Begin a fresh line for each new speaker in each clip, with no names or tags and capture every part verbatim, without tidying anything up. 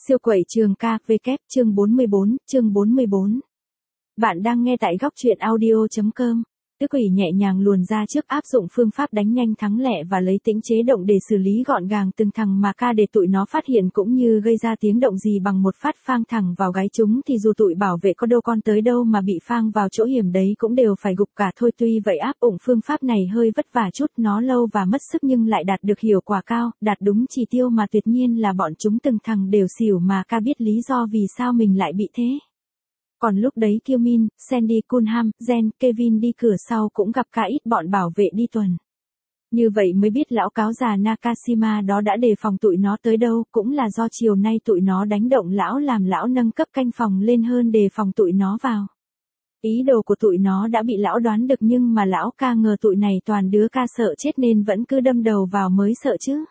Siêu quẩy trường ca, vê kép, chương bốn mươi bốn, chương bốn mươi bốn. Bạn đang nghe tại góc truyện audio chấm com. Tứ quỷ nhẹ nhàng luồn ra trước, áp dụng phương pháp đánh nhanh thắng lẹ và lấy tĩnh chế động để xử lý gọn gàng từng thằng mà ca để tụi nó phát hiện cũng như gây ra tiếng động gì bằng một phát phang thẳng vào gáy chúng thì dù tụi bảo vệ có đâu con tới đâu mà bị phang vào chỗ hiểm đấy cũng đều phải gục cả thôi. Tuy vậy áp dụng phương pháp này hơi vất vả chút, nó lâu và mất sức nhưng lại đạt được hiệu quả cao, đạt đúng chỉ tiêu mà tuyệt nhiên là bọn chúng từng thằng đều xỉu mà ca biết lý do vì sao mình lại bị thế. Còn lúc đấy Kyomin, Sandy, Cunham, Jen, Kevin đi cửa sau cũng gặp cả ít bọn bảo vệ đi tuần. Như vậy mới biết lão cáo già Nakashima đó đã đề phòng tụi nó tới đâu, cũng là do chiều nay tụi nó đánh động lão làm lão nâng cấp canh phòng lên hơn đề phòng tụi nó vào. Ý đồ của tụi nó đã bị lão đoán được nhưng mà lão ca ngờ tụi này toàn đứa ca sợ chết nên vẫn cứ đâm đầu vào mới sợ chứ.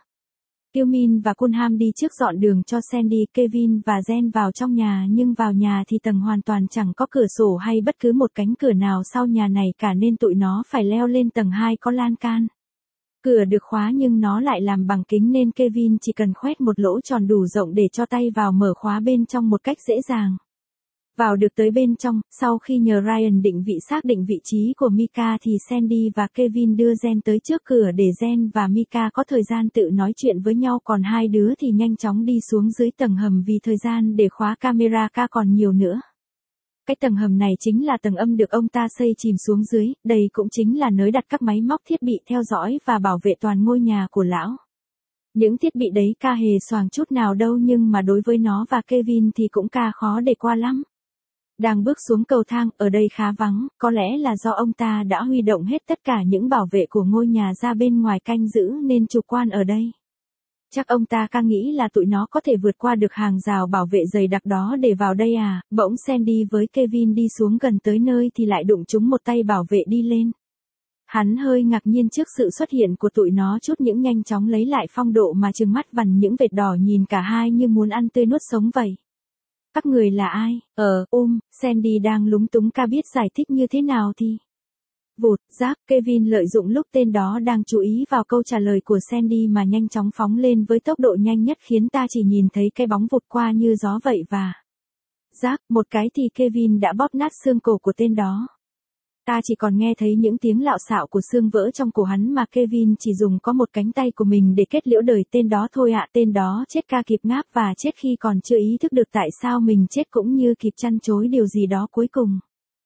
Kyomin và Cunham đi trước dọn đường cho Sandy, Kevin và Jen vào trong nhà nhưng vào nhà thì tầng hoàn toàn chẳng có cửa sổ hay bất cứ một cánh cửa nào sau nhà này cả nên tụi nó phải leo lên tầng hai có lan can. Cửa được khóa nhưng nó lại làm bằng kính nên Kevin chỉ cần khoét một lỗ tròn đủ rộng để cho tay vào mở khóa bên trong một cách dễ dàng. Vào được tới bên trong, sau khi nhờ Ryan định vị xác định vị trí của Mika thì Sandy và Kevin đưa Jen tới trước cửa để Jen và Mika có thời gian tự nói chuyện với nhau, còn hai đứa thì nhanh chóng đi xuống dưới tầng hầm vì thời gian để khóa camera ca còn nhiều nữa. Cái tầng hầm này chính là tầng âm được ông ta xây chìm xuống dưới, đây cũng chính là nơi đặt các máy móc thiết bị theo dõi và bảo vệ toàn ngôi nhà của lão. Những thiết bị đấy ca hề xoàng chút nào đâu nhưng mà đối với nó và Kevin thì cũng ca khó để qua lắm. Đang bước xuống cầu thang, ở đây khá vắng, có lẽ là do ông ta đã huy động hết tất cả những bảo vệ của ngôi nhà ra bên ngoài canh giữ nên chủ quan ở đây. Chắc ông ta ca nghĩ là tụi nó có thể vượt qua được hàng rào bảo vệ dày đặc đó để vào đây à. Bỗng Sandy với Kevin đi xuống gần tới nơi thì lại đụng trúng một tay bảo vệ đi lên. Hắn hơi ngạc nhiên trước sự xuất hiện của tụi nó chút những nhanh chóng lấy lại phong độ mà trừng mắt vằn những vệt đỏ nhìn cả hai như muốn ăn tươi nuốt sống vậy. Các người là ai? Ờ, um, Sandy đang lúng túng ca biết giải thích như thế nào thì. Vụt, Jack, Kevin lợi dụng lúc tên đó đang chú ý vào câu trả lời của Sandy mà nhanh chóng phóng lên với tốc độ nhanh nhất khiến ta chỉ nhìn thấy cái bóng vụt qua như gió vậy và. Jack, một cái thì Kevin đã bóp nát xương cổ của tên đó. Ta chỉ còn nghe thấy những tiếng lạo xạo của xương vỡ trong cổ hắn mà Kevin chỉ dùng có một cánh tay của mình để kết liễu đời tên đó thôi ạ. Tên đó chết ca kịp ngáp và chết khi còn chưa ý thức được tại sao mình chết cũng như kịp chăn chối điều gì đó cuối cùng.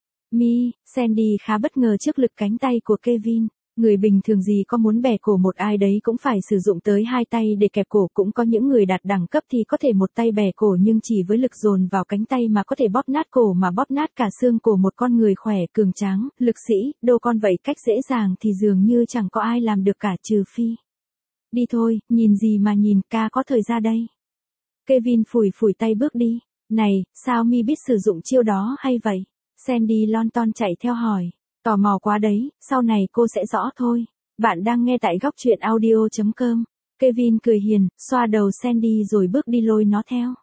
Mi, Sandy khá bất ngờ trước lực cánh tay của Kevin. Người bình thường gì có muốn bẻ cổ một ai đấy cũng phải sử dụng tới hai tay để kẹp cổ, cũng có những người đạt đẳng cấp thì có thể một tay bẻ cổ nhưng chỉ với lực dồn vào cánh tay mà có thể bóp nát cổ mà bóp nát cả xương cổ một con người khỏe, cường tráng, lực sĩ, đâu con vậy cách dễ dàng thì dường như chẳng có ai làm được cả trừ phi. Đi thôi, nhìn gì mà nhìn, ca có thời ra đây. Kevin phủi phủi tay bước đi. Này, sao Mi biết sử dụng chiêu đó hay vậy? Sandy lon ton chạy theo hỏi. Tò mò quá đấy, sau này cô sẽ rõ thôi. Bạn đang nghe tại góc truyện audio chấm com. Kevin cười hiền, xoa đầu Sandy rồi bước đi lôi nó theo.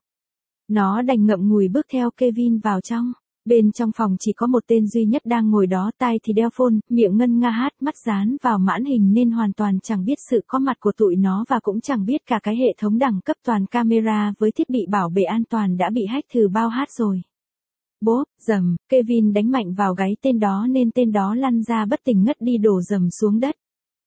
Nó đành ngậm ngùi bước theo Kevin vào trong. Bên trong phòng chỉ có một tên duy nhất đang ngồi đó, tai thì đeo phone, miệng ngân nga hát, mắt dán vào màn hình nên hoàn toàn chẳng biết sự có mặt của tụi nó và cũng chẳng biết cả cái hệ thống đẳng cấp toàn camera với thiết bị bảo vệ an toàn đã bị hack thử bao hát rồi. Bốp, dầm, Kevin đánh mạnh vào gáy tên đó nên tên đó lăn ra bất tỉnh ngất đi đổ dầm xuống đất.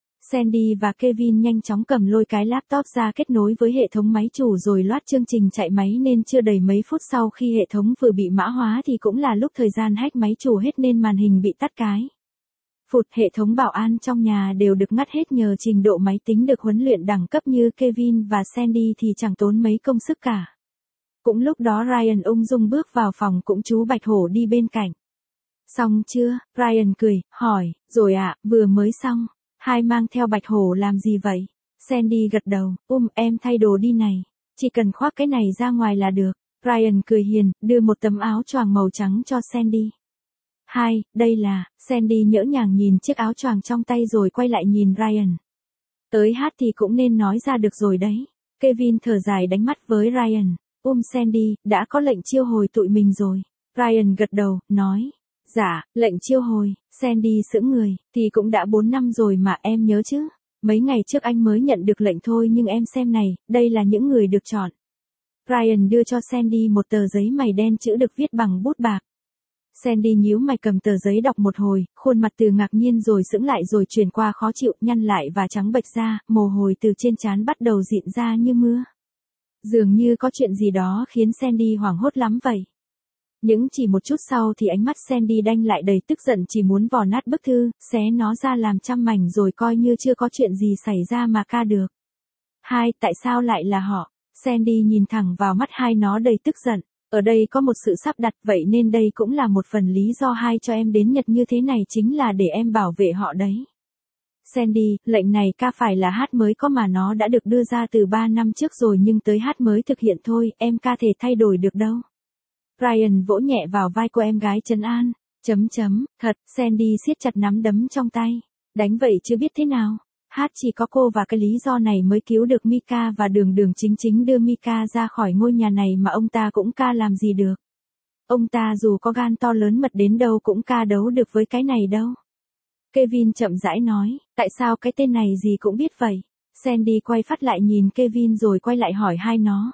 Sandy và Kevin nhanh chóng cầm lôi cái laptop ra kết nối với hệ thống máy chủ rồi loát chương trình chạy máy nên chưa đầy mấy phút sau khi hệ thống vừa bị mã hóa thì cũng là lúc thời gian hack máy chủ hết nên màn hình bị tắt cái. Phụt, hệ thống bảo an trong nhà đều được ngắt hết nhờ trình độ máy tính được huấn luyện đẳng cấp như Kevin và Sandy thì chẳng tốn mấy công sức cả. Cũng lúc đó Ryan ung dung bước vào phòng, cũng chú Bạch Hổ đi bên cạnh. Xong chưa? Ryan cười, hỏi, rồi ạ, à, vừa mới xong. Hai mang theo Bạch Hổ làm gì vậy? Sandy gật đầu, um em thay đồ đi này. Chỉ cần khoác cái này ra ngoài là được. Ryan cười hiền, đưa một tấm áo choàng màu trắng cho Sandy. Hai, đây là, Sandy nhỡ nhàng nhìn chiếc áo choàng trong tay rồi quay lại nhìn Ryan. Tới hát thì cũng nên nói ra được rồi đấy. Kevin thở dài đánh mắt với Ryan. Um Sandy, đã có lệnh chiêu hồi tụi mình rồi. Ryan gật đầu, nói. Dạ, lệnh chiêu hồi. Sandy sững người, thì cũng đã bốn năm rồi mà em nhớ chứ. Mấy ngày trước anh mới nhận được lệnh thôi nhưng em xem này, đây là những người được chọn. Ryan đưa cho Sandy một tờ giấy mày đen chữ được viết bằng bút bạc. Sandy nhíu mày cầm tờ giấy đọc một hồi, khuôn mặt từ ngạc nhiên rồi sững lại rồi chuyển qua khó chịu, nhăn lại và trắng bệch ra, mồ hôi từ trên trán bắt đầu rịn ra như mưa. Dường như có chuyện gì đó khiến Sandy hoảng hốt lắm vậy. Nhưng chỉ một chút sau thì ánh mắt Sandy đanh lại đầy tức giận, chỉ muốn vò nát bức thư, xé nó ra làm trăm mảnh rồi coi như chưa có chuyện gì xảy ra mà ca được. Hai, tại sao lại là họ? Sandy nhìn thẳng vào mắt hai nó đầy tức giận. Ở đây có một sự sắp đặt, vậy nên đây cũng là một phần lý do hai cho em đến Nhật như thế này chính là để em bảo vệ họ đấy. Sandy, lệnh này ca phải là hát mới có mà nó đã được đưa ra từ ba năm trước rồi nhưng tới hát mới thực hiện thôi, em ca thể thay đổi được đâu. Ryan vỗ nhẹ vào vai cô em gái trấn an. Chấm chấm, thật, Sandy siết chặt nắm đấm trong tay. Đánh vậy chứ biết thế nào. Hát chỉ có cô và cái lý do này mới cứu được Mika và đường đường chính chính đưa Mika ra khỏi ngôi nhà này mà ông ta cũng ca làm gì được. Ông ta dù có gan to lớn mật đến đâu cũng ca đấu được với cái này đâu. Kevin chậm rãi nói, tại sao cái tên này gì cũng biết vậy? Sandy quay phát lại nhìn Kevin rồi quay lại hỏi hai nó.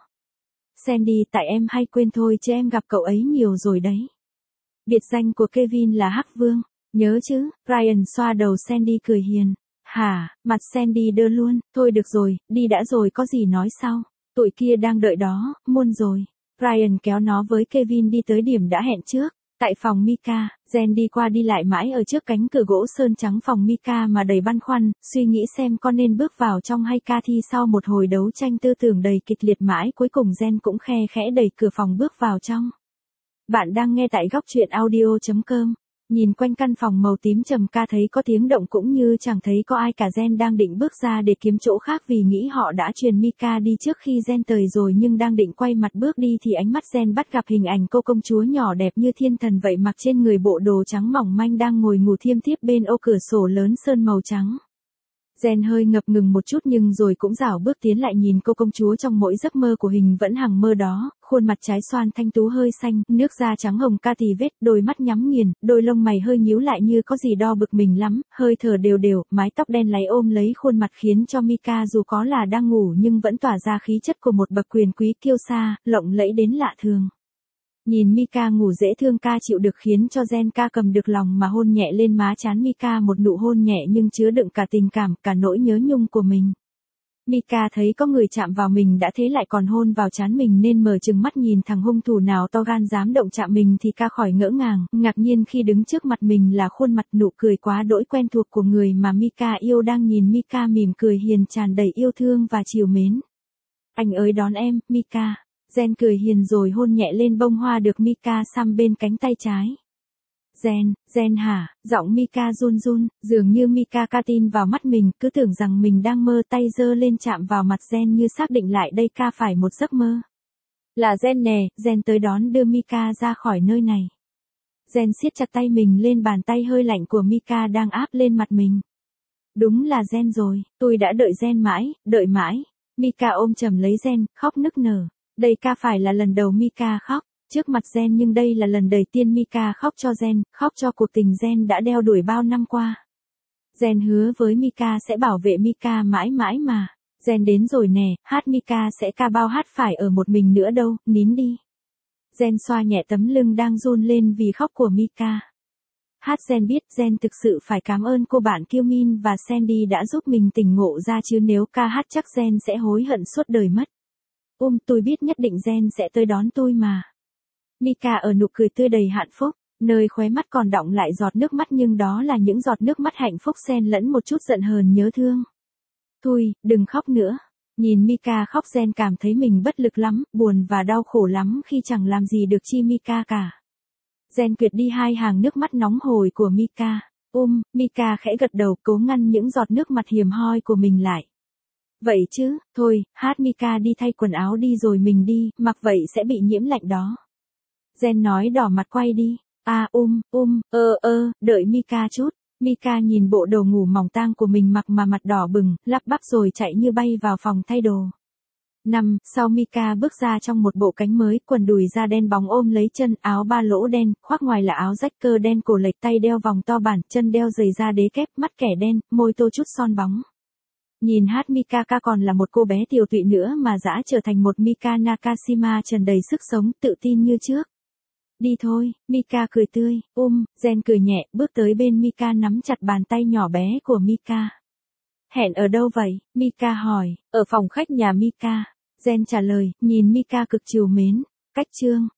Sandy, tại em hay quên thôi chứ em gặp cậu ấy nhiều rồi đấy. Biệt danh của Kevin là Hắc Vương, nhớ chứ? Ryan xoa đầu Sandy cười hiền. Hả, mặt Sandy đơ luôn, thôi được rồi, đi đã rồi có gì nói sau. Tụi kia đang đợi đó, muôn rồi. Ryan kéo nó với Kevin đi tới điểm đã hẹn trước. Tại phòng Mika, Jen đi qua đi lại mãi ở trước cánh cửa gỗ sơn trắng phòng Mika mà đầy băn khoăn, suy nghĩ xem có nên bước vào trong hay ca thi. Sau một hồi đấu tranh tư tưởng đầy kịch liệt mãi cuối cùng Jen cũng khe khẽ đẩy cửa phòng bước vào trong. Bạn đang nghe tại góc truyện audio chấm com. Nhìn quanh căn phòng màu tím trầm ca thấy có tiếng động cũng như chẳng thấy có ai cả. Jen đang định bước ra để kiếm chỗ khác vì nghĩ họ đã truyền Mika đi trước khi Jen tới rồi nhưng đang định quay mặt bước đi thì ánh mắt Jen bắt gặp hình ảnh cô công chúa nhỏ đẹp như thiên thần vậy mặc trên người bộ đồ trắng mỏng manh đang ngồi ngủ thiêm thiếp bên ô cửa sổ lớn sơn màu trắng. Jen hơi ngập ngừng một chút nhưng rồi cũng rảo bước tiến lại nhìn cô công chúa trong mỗi giấc mơ của hình vẫn hằng mơ đó, khuôn mặt trái xoan thanh tú hơi xanh, nước da trắng hồng ca tì vết, đôi mắt nhắm nghiền, đôi lông mày hơi nhíu lại như có gì đo bực mình lắm, hơi thở đều đều, mái tóc đen láy ôm lấy khuôn mặt khiến cho Mika dù có là đang ngủ nhưng vẫn tỏa ra khí chất của một bậc quyền quý kiêu sa, lộng lẫy đến lạ thường. Nhìn Mika ngủ dễ thương ca chịu được khiến cho Jen ca cầm được lòng mà hôn nhẹ lên má trán Mika một nụ hôn nhẹ nhưng chứa đựng cả tình cảm, cả nỗi nhớ nhung của mình. Mika thấy có người chạm vào mình đã thế lại còn hôn vào trán mình nên mở trừng mắt nhìn thằng hung thủ nào to gan dám động chạm mình thì ca khỏi ngỡ ngàng, ngạc nhiên khi đứng trước mặt mình là khuôn mặt nụ cười quá đỗi quen thuộc của người mà Mika yêu đang nhìn Mika mỉm cười hiền tràn đầy yêu thương và trìu mến. Anh ơi đón em, Mika. Jen cười hiền rồi hôn nhẹ lên bông hoa được Mika xăm bên cánh tay trái. Jen, Jen hả, giọng Mika run run, dường như Mika ca tin vào mắt mình, cứ tưởng rằng mình đang mơ, tay giơ lên chạm vào mặt Jen như xác định lại đây ca phải một giấc mơ. Là Jen nè, Jen tới đón đưa Mika ra khỏi nơi này. Jen siết chặt tay mình lên bàn tay hơi lạnh của Mika đang áp lên mặt mình. Đúng là Jen rồi, tôi đã đợi Jen mãi, đợi mãi. Mika ôm chầm lấy Jen, khóc nức nở. Đây ca phải là lần đầu Mika khóc, trước mặt Jen nhưng đây là lần đầu tiên Mika khóc cho Jen, khóc cho cuộc tình Jen đã đeo đuổi bao năm qua. Jen hứa với Mika sẽ bảo vệ Mika mãi mãi mà. Jen đến rồi nè, hát Mika sẽ ca bao hát phải ở một mình nữa đâu, nín đi. Jen xoa nhẹ tấm lưng đang run lên vì khóc của Mika. Hát Jen biết Jen thực sự phải cảm ơn cô bạn Kyumin và Sandy đã giúp mình tỉnh ngộ ra chứ nếu ca hát chắc Jen sẽ hối hận suốt đời mất. Um, tôi biết nhất định Jen sẽ tới đón tôi mà. Mika ở nụ cười tươi đầy hạnh phúc, nơi khóe mắt còn đọng lại giọt nước mắt nhưng đó là những giọt nước mắt hạnh phúc xen lẫn một chút giận hờn nhớ thương. Thôi, đừng khóc nữa. Nhìn Mika khóc Jen cảm thấy mình bất lực lắm, buồn và đau khổ lắm khi chẳng làm gì được chi Mika cả. Jen quyệt đi hai hàng nước mắt nóng hổi của Mika. Um, Mika khẽ gật đầu cố ngăn những giọt nước mặt hiềm hoi của mình lại. Vậy chứ, thôi, hát Mika đi thay quần áo đi rồi mình đi, mặc vậy sẽ bị nhiễm lạnh đó. Jen nói đỏ mặt quay đi. À um, um, ơ ơ, đợi Mika chút. Mika nhìn bộ đồ ngủ mỏng tang của mình mặc mà mặt đỏ bừng, lắp bắp rồi chạy như bay vào phòng thay đồ. Năm, sau Mika bước ra trong một bộ cánh mới, quần đùi da đen bóng ôm lấy chân, áo ba lỗ đen, khoác ngoài là áo rách cơ đen cổ lệch tay đeo vòng to bản, chân đeo giày da đế kép, mắt kẻ đen, môi tô chút son bóng. Nhìn hát Mikaka còn là một cô bé tiều tụy nữa mà dã trở thành một Mika Nakashima tràn đầy sức sống, tự tin như trước. Đi thôi, Mika cười tươi, um, Gen cười nhẹ, bước tới bên Mika nắm chặt bàn tay nhỏ bé của Mika. Hẹn ở đâu vậy? Mika hỏi, ở phòng khách nhà Mika. Gen trả lời, nhìn Mika cực trìu mến. Cách chương